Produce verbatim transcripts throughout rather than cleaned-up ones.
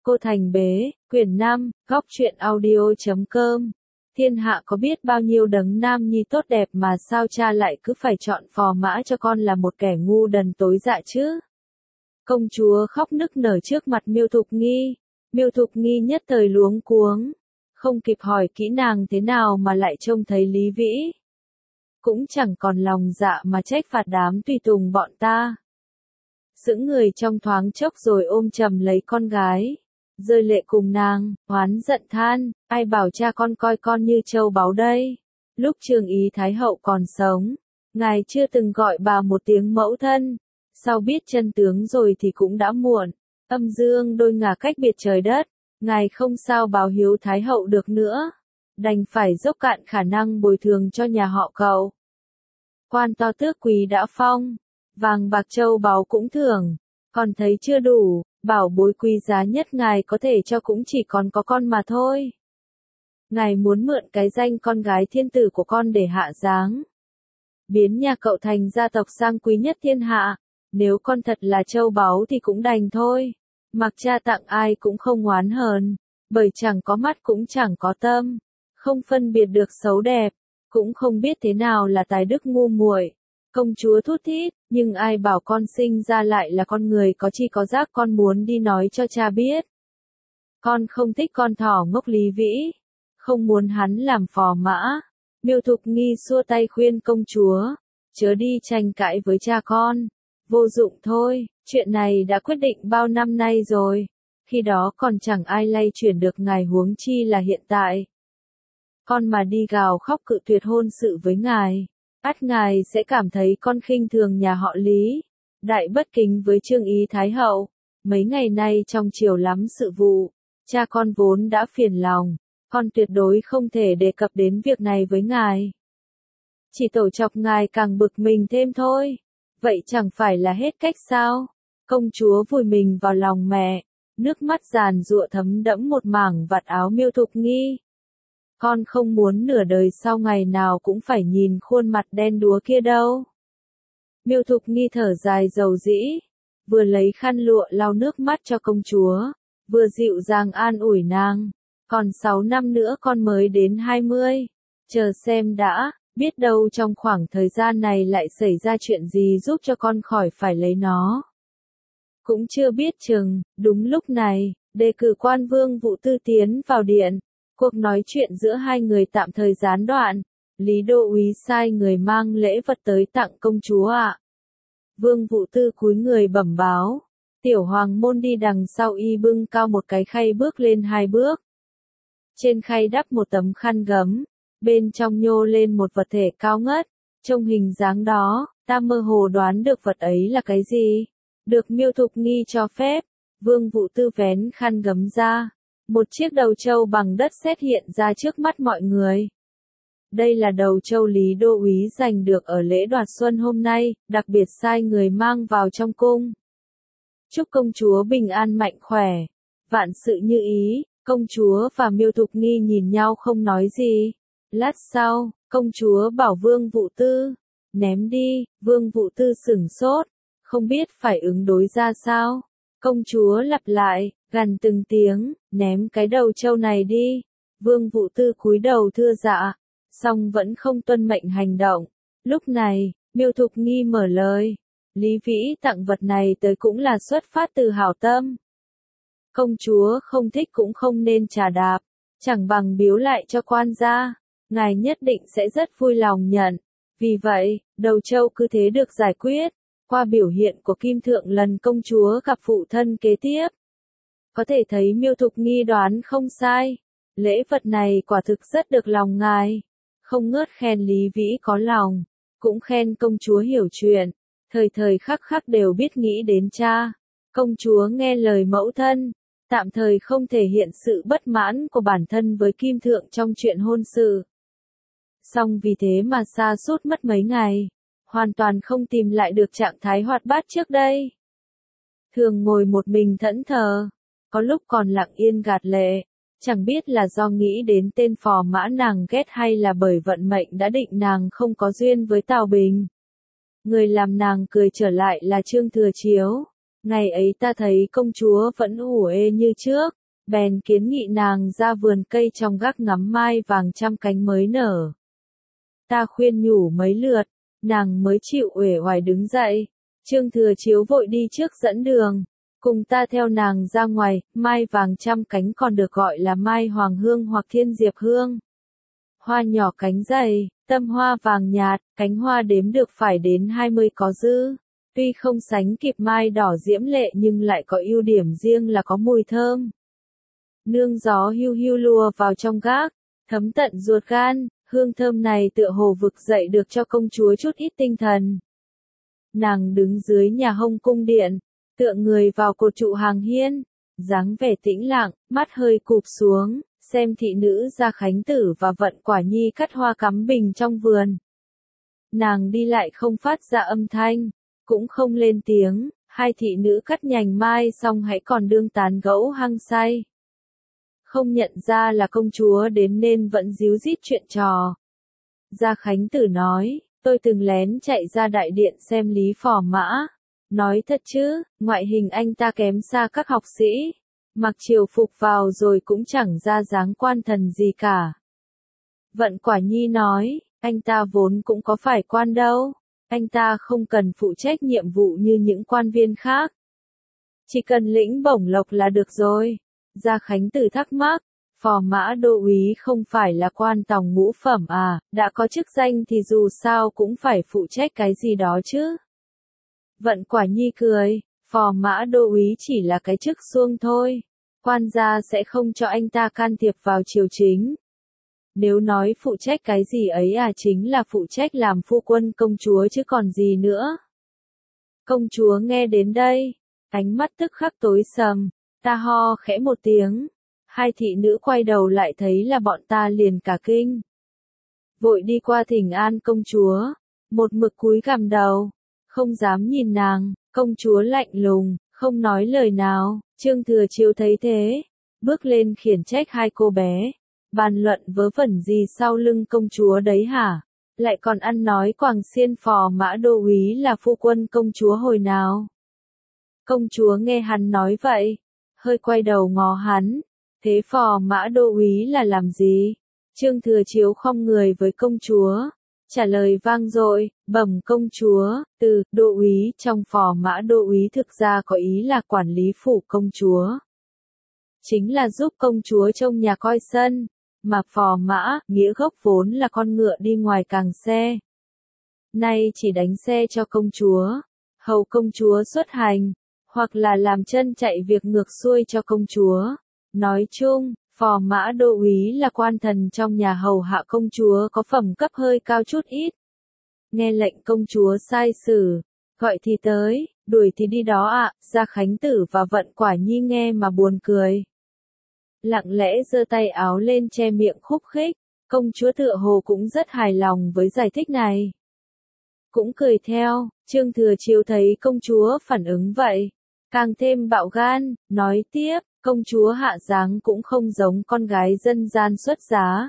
Cô Thành Bế, quyển năm, góc truyện audio.com. Thiên hạ có biết bao nhiêu đấng nam nhi tốt đẹp mà sao cha lại cứ phải chọn phò mã cho con là một kẻ ngu đần tối dạ chứ? Công chúa khóc nức nở trước mặt Miêu Thục Nghi. Miêu Thục Nghi nhất thời luống cuống, không kịp hỏi kỹ nàng thế nào mà lại trông thấy Lý Vĩ. Cũng chẳng còn lòng dạ mà trách phạt đám tùy tùng bọn ta. Sững người trong thoáng chốc rồi ôm chầm lấy con gái, rơi lệ cùng nàng, oán giận than, ai bảo cha con coi con như châu báu đây. Lúc Trường Ý Thái Hậu còn sống, ngài chưa từng gọi bà một tiếng mẫu thân, sau biết chân tướng rồi thì cũng đã muộn. Âm dương đôi ngả cách biệt trời đất, ngài không sao báo hiếu Thái Hậu được nữa, đành phải dốc cạn khả năng bồi thường cho nhà họ cậu. Quan to tước quý đã phong, vàng bạc châu báu cũng thưởng, còn thấy chưa đủ, bảo bối quý giá nhất ngài có thể cho cũng chỉ còn có con mà thôi. Ngài muốn mượn cái danh con gái thiên tử của con để hạ giáng, biến nhà cậu thành gia tộc sang quý nhất thiên hạ. Nếu con thật là châu báu thì cũng đành thôi, mặc cha tặng ai cũng không oán hờn, bởi chẳng có mắt cũng chẳng có tâm, không phân biệt được xấu đẹp, cũng không biết thế nào là tài đức ngu muội. Công chúa thút thít, nhưng ai bảo con sinh ra lại là con người có chi có giác, con muốn đi nói cho cha biết. Con không thích con thỏ ngốc Lý Vĩ, không muốn hắn làm phò mã. Miêu Thục Nghi xua tay khuyên công chúa, chớ đi tranh cãi với cha con. Vô dụng thôi, chuyện này đã quyết định bao năm nay rồi, khi đó còn chẳng ai lay chuyển được ngài, huống chi là hiện tại. Con mà đi gào khóc cự tuyệt hôn sự với ngài, ắt ngài sẽ cảm thấy con khinh thường nhà họ Lý, đại bất kính với Trương Ý Thái Hậu. Mấy ngày nay trong triều lắm sự vụ, cha con vốn đã phiền lòng, con tuyệt đối không thể đề cập đến việc này với ngài. Chỉ tổ chọc ngài càng bực mình thêm thôi. Vậy chẳng phải là hết cách sao? Công chúa vùi mình vào lòng mẹ, nước mắt giàn giụa thấm đẫm một mảng vạt áo Miêu Thục Nghi. Con không muốn nửa đời sau ngày nào cũng phải nhìn khuôn mặt đen đúa kia đâu. Miêu Thục Nghi thở dài dầu dĩ, vừa lấy khăn lụa lau nước mắt cho công chúa, vừa dịu dàng an ủi nàng. Còn sáu năm nữa con mới đến hai mươi, chờ xem đã. Biết đâu trong khoảng thời gian này lại xảy ra chuyện gì giúp cho con khỏi phải lấy nó. Cũng chưa biết chừng. Đúng lúc này, đề cử quan Vương Vũ Tư tiến vào điện. Cuộc nói chuyện giữa hai người tạm thời gián đoạn. Lý Đô úy sai người mang lễ vật tới tặng công chúa ạ. Vương Vũ Tư cúi người bẩm báo. Tiểu hoàng môn đi đằng sau y bưng cao một cái khay bước lên hai bước. Trên khay đắp một tấm khăn gấm. Bên trong nhô lên một vật thể cao ngất, trông hình dáng đó, ta mơ hồ đoán được vật ấy là cái gì. Được Miêu Thục Nghi cho phép, Vương Vũ Tư vén khăn gấm ra, một chiếc đầu trâu bằng đất sét hiện ra trước mắt mọi người. Đây là đầu trâu Lý Đô úy giành được ở lễ đoạt xuân hôm nay, đặc biệt sai người mang vào trong cung. Chúc công chúa bình an mạnh khỏe, vạn sự như ý. Công chúa và Miêu Thục Nghi nhìn nhau không nói gì. Lát sau, công chúa bảo Vương Vũ Tư, ném đi. Vương Vũ Tư sửng sốt, không biết phải ứng đối ra sao. Công chúa lặp lại, gằn từng tiếng, ném cái đầu trâu này đi. Vương Vũ Tư cúi đầu thưa dạ, song vẫn không tuân mệnh hành động. Lúc này, Miêu Thục Nghi mở lời, Lý Vĩ tặng vật này tới cũng là xuất phát từ hảo tâm. Công chúa không thích cũng không nên trà đạp, chẳng bằng biếu lại cho quan gia. Ngài nhất định sẽ rất vui lòng nhận. Vì vậy, đầu trâu cứ thế được giải quyết. Qua biểu hiện của Kim Thượng lần công chúa gặp phụ thân kế tiếp, có thể thấy Miêu Thục Nghi đoán không sai. Lễ vật này quả thực rất được lòng ngài. Không ngớt khen Lý Vĩ có lòng, cũng khen công chúa hiểu chuyện, thời thời khắc khắc đều biết nghĩ đến cha. Công chúa nghe lời mẫu thân, tạm thời không thể hiện sự bất mãn của bản thân với Kim Thượng trong chuyện hôn sự. Song vì thế mà sa sút mất mấy ngày, hoàn toàn không tìm lại được trạng thái hoạt bát trước đây. Thường ngồi một mình thẫn thờ, có lúc còn lặng yên gạt lệ, chẳng biết là do nghĩ đến tên phò mã nàng ghét hay là bởi vận mệnh đã định nàng không có duyên với Tào Bình. Người làm nàng cười trở lại là Trương Thừa Chiếu. Ngày ấy ta thấy công chúa vẫn ủ ê như trước, bèn kiến nghị nàng ra vườn cây trong gác ngắm mai vàng trăm cánh mới nở. Ta khuyên nhủ mấy lượt, nàng mới chịu uể oải đứng dậy. Trương Thừa Chiếu vội đi trước dẫn đường, cùng ta theo nàng ra ngoài. Mai vàng trăm cánh còn được gọi là mai hoàng hương hoặc thiên diệp hương. Hoa nhỏ cánh dày, tâm hoa vàng nhạt, cánh hoa đếm được phải đến hai mươi có dư. Tuy không sánh kịp mai đỏ diễm lệ nhưng lại có ưu điểm riêng là có mùi thơm. Nương gió hiu hiu lùa vào trong gác, thấm tận ruột gan, hương thơm này tựa hồ vực dậy được cho công chúa chút ít tinh thần. Nàng đứng dưới nhà hông cung điện, tựa người vào cột trụ hàng hiên, dáng vẻ tĩnh lặng, mắt hơi cụp xuống, xem thị nữ Gia Khánh Tử và Vận Quả Nhi cắt hoa cắm bình trong vườn. Nàng đi lại không phát ra âm thanh, cũng không lên tiếng, hai thị nữ cắt nhành mai xong hãy còn đương tán gẫu hăng say. Không nhận ra là công chúa đến nên vẫn díu dít chuyện trò. Gia Khánh Tử nói, tôi từng lén chạy ra đại điện xem Lý Phò Mã. Nói thật chứ, ngoại hình anh ta kém xa các học sĩ. Mặc triều phục vào rồi cũng chẳng ra dáng quan thần gì cả. Vận Quả Nhi nói, anh ta vốn cũng có phải quan đâu. Anh ta không cần phụ trách nhiệm vụ như những quan viên khác. Chỉ cần lĩnh bổng lộc là được rồi. Gia Khánh Tử thắc mắc, Phò Mã đô úy không phải là quan tòng ngũ phẩm à, đã có chức danh thì dù sao cũng phải phụ trách cái gì đó chứ. Vận Quả Nhi cười, Phò Mã đô úy chỉ là cái chức xuông thôi, quan gia sẽ không cho anh ta can thiệp vào triều chính. Nếu nói phụ trách cái gì ấy à chính là phụ trách làm phu quân công chúa chứ còn gì nữa. Công chúa nghe đến đây, ánh mắt tức khắc tối sầm, ta ho khẽ một tiếng. Hai thị nữ quay đầu lại thấy là bọn ta liền cả kinh. Vội đi qua thỉnh an công chúa, một mực cúi gằm đầu, không dám nhìn nàng, công chúa lạnh lùng, không nói lời nào. Trương Thừa Chiếu thấy thế, bước lên khiển trách hai cô bé, bàn luận vớ vẩn gì sau lưng công chúa đấy hả? Lại còn ăn nói Quảng Xiên Phò Mã đô úy là phu quân công chúa hồi nào? Công chúa nghe hắn nói vậy, hơi quay đầu ngó hắn, thế Phò Mã đô úy là làm gì? Trương Thừa Chiếu khom người với công chúa, trả lời vang dội, bẩm công chúa, từ đô úy trong Phò Mã đô úy thực ra có ý là quản lý phủ công chúa. Chính là giúp công chúa trông nhà coi sân, mà Phò Mã, nghĩa gốc vốn là con ngựa đi ngoài càng xe. Nay chỉ đánh xe cho công chúa, hầu công chúa xuất hành, hoặc là làm chân chạy việc ngược xuôi cho công chúa. Nói chung, Phò Mã đô úy là quan thần trong nhà hầu hạ công chúa có phẩm cấp hơi cao chút ít. Nghe lệnh công chúa sai xử, gọi thì tới, đuổi thì đi đó ạ. Gia Khánh Tử và Vận Quả Nhi nghe mà buồn cười. Lặng lẽ giơ tay áo lên che miệng khúc khích, công chúa tựa hồ cũng rất hài lòng với giải thích này. Cũng cười theo, Trương Thừa Chiếu thấy công chúa phản ứng vậy, càng thêm bạo gan, nói tiếp, công chúa hạ dáng cũng không giống con gái dân gian xuất giá.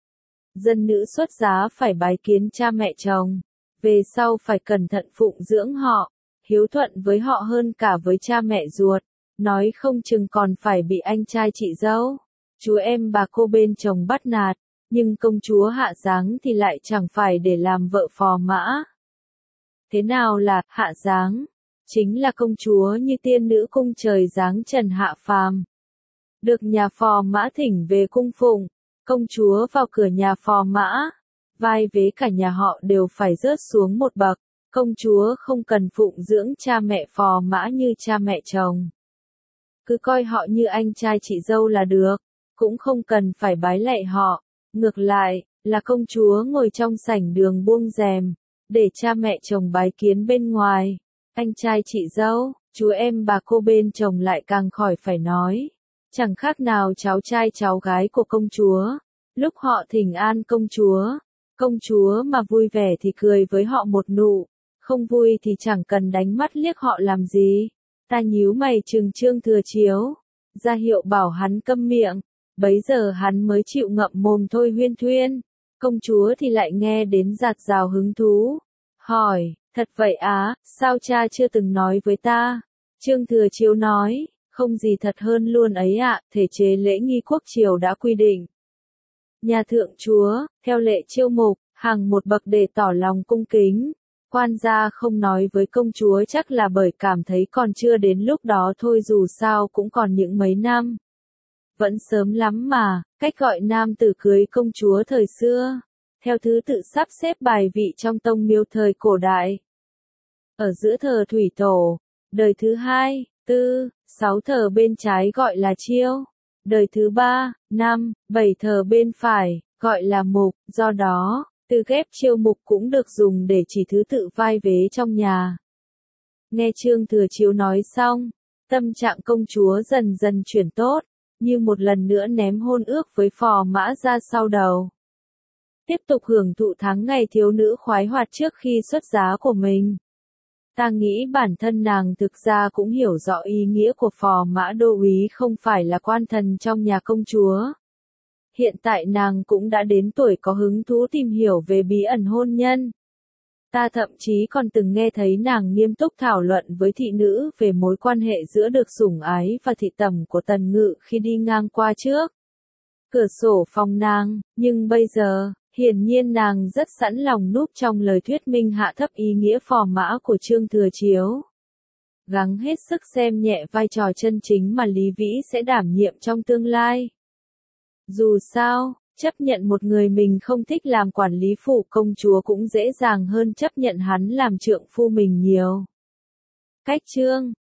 Dân nữ xuất giá phải bái kiến cha mẹ chồng, về sau phải cẩn thận phụng dưỡng họ, hiếu thuận với họ hơn cả với cha mẹ ruột, nói không chừng còn phải bị anh trai chị dâu, chú em bà cô bên chồng bắt nạt, nhưng công chúa hạ dáng thì lại chẳng phải để làm vợ Phò Mã. Thế nào là hạ dáng? Chính là công chúa như tiên nữ cung trời giáng trần hạ phàm. Được nhà Phò Mã thỉnh về cung phụng, công chúa vào cửa nhà Phò Mã, vai vế cả nhà họ đều phải rớt xuống một bậc, công chúa không cần phụng dưỡng cha mẹ Phò Mã như cha mẹ chồng. Cứ coi họ như anh trai chị dâu là được, cũng không cần phải bái lạy họ, ngược lại, là công chúa ngồi trong sảnh đường buông rèm, để cha mẹ chồng bái kiến bên ngoài. Anh trai chị dâu, chú em bà cô bên chồng lại càng khỏi phải nói. Chẳng khác nào cháu trai cháu gái của công chúa. Lúc họ thỉnh an công chúa, công chúa mà vui vẻ thì cười với họ một nụ, không vui thì chẳng cần đánh mắt liếc họ làm gì. Ta nhíu mày trừng Trương Thừa Chiếu, ra hiệu bảo hắn câm miệng, bấy giờ hắn mới chịu ngậm mồm thôi huyên thuyên. Công chúa thì lại nghe đến dạt dào hứng thú, hỏi, thật vậy á, sao cha chưa từng nói với ta? Trương Thừa Chiếu nói, không gì thật hơn luôn ấy ạ, thể chế lễ nghi quốc triều đã quy định. Nhà thượng chúa, theo lệ chiêu mục, hàng một bậc để tỏ lòng cung kính. Quan gia không nói với công chúa chắc là bởi cảm thấy còn chưa đến lúc đó thôi, dù sao cũng còn những mấy năm. Vẫn sớm lắm mà, cách gọi nam tử cưới công chúa thời xưa, theo thứ tự sắp xếp bài vị trong tông miếu thời cổ đại. Ở giữa thờ thủy tổ, đời thứ hai, tư, sáu thờ bên trái gọi là chiêu, đời thứ ba, năm, bảy thờ bên phải, gọi là mục, do đó, từ ghép chiêu mục cũng được dùng để chỉ thứ tự vai vế trong nhà. Nghe Trương Thừa Chiếu nói xong, tâm trạng công chúa dần dần chuyển tốt, như một lần nữa ném hôn ước với Phò Mã ra sau đầu. Tiếp tục hưởng thụ tháng ngày thiếu nữ khoái hoạt trước khi xuất giá của mình. Ta nghĩ bản thân nàng thực ra cũng hiểu rõ ý nghĩa của Phò Mã đô úy không phải là quan thần trong nhà công chúa. Hiện tại nàng cũng đã đến tuổi có hứng thú tìm hiểu về bí ẩn hôn nhân. Ta thậm chí còn từng nghe thấy nàng nghiêm túc thảo luận với thị nữ về mối quan hệ giữa được sủng ái và thị tẩm của Tần Ngự khi đi ngang qua trước cửa sổ phòng nàng, nhưng bây giờ, hiển nhiên nàng rất sẵn lòng núp trong lời thuyết minh hạ thấp ý nghĩa Phò Mã của Trương Thừa Chiếu. Gắng hết sức xem nhẹ vai trò chân chính mà Lý Vĩ sẽ đảm nhiệm trong tương lai. Dù sao, chấp nhận một người mình không thích làm quản lý phủ công chúa cũng dễ dàng hơn chấp nhận hắn làm trượng phu mình nhiều. Cách chương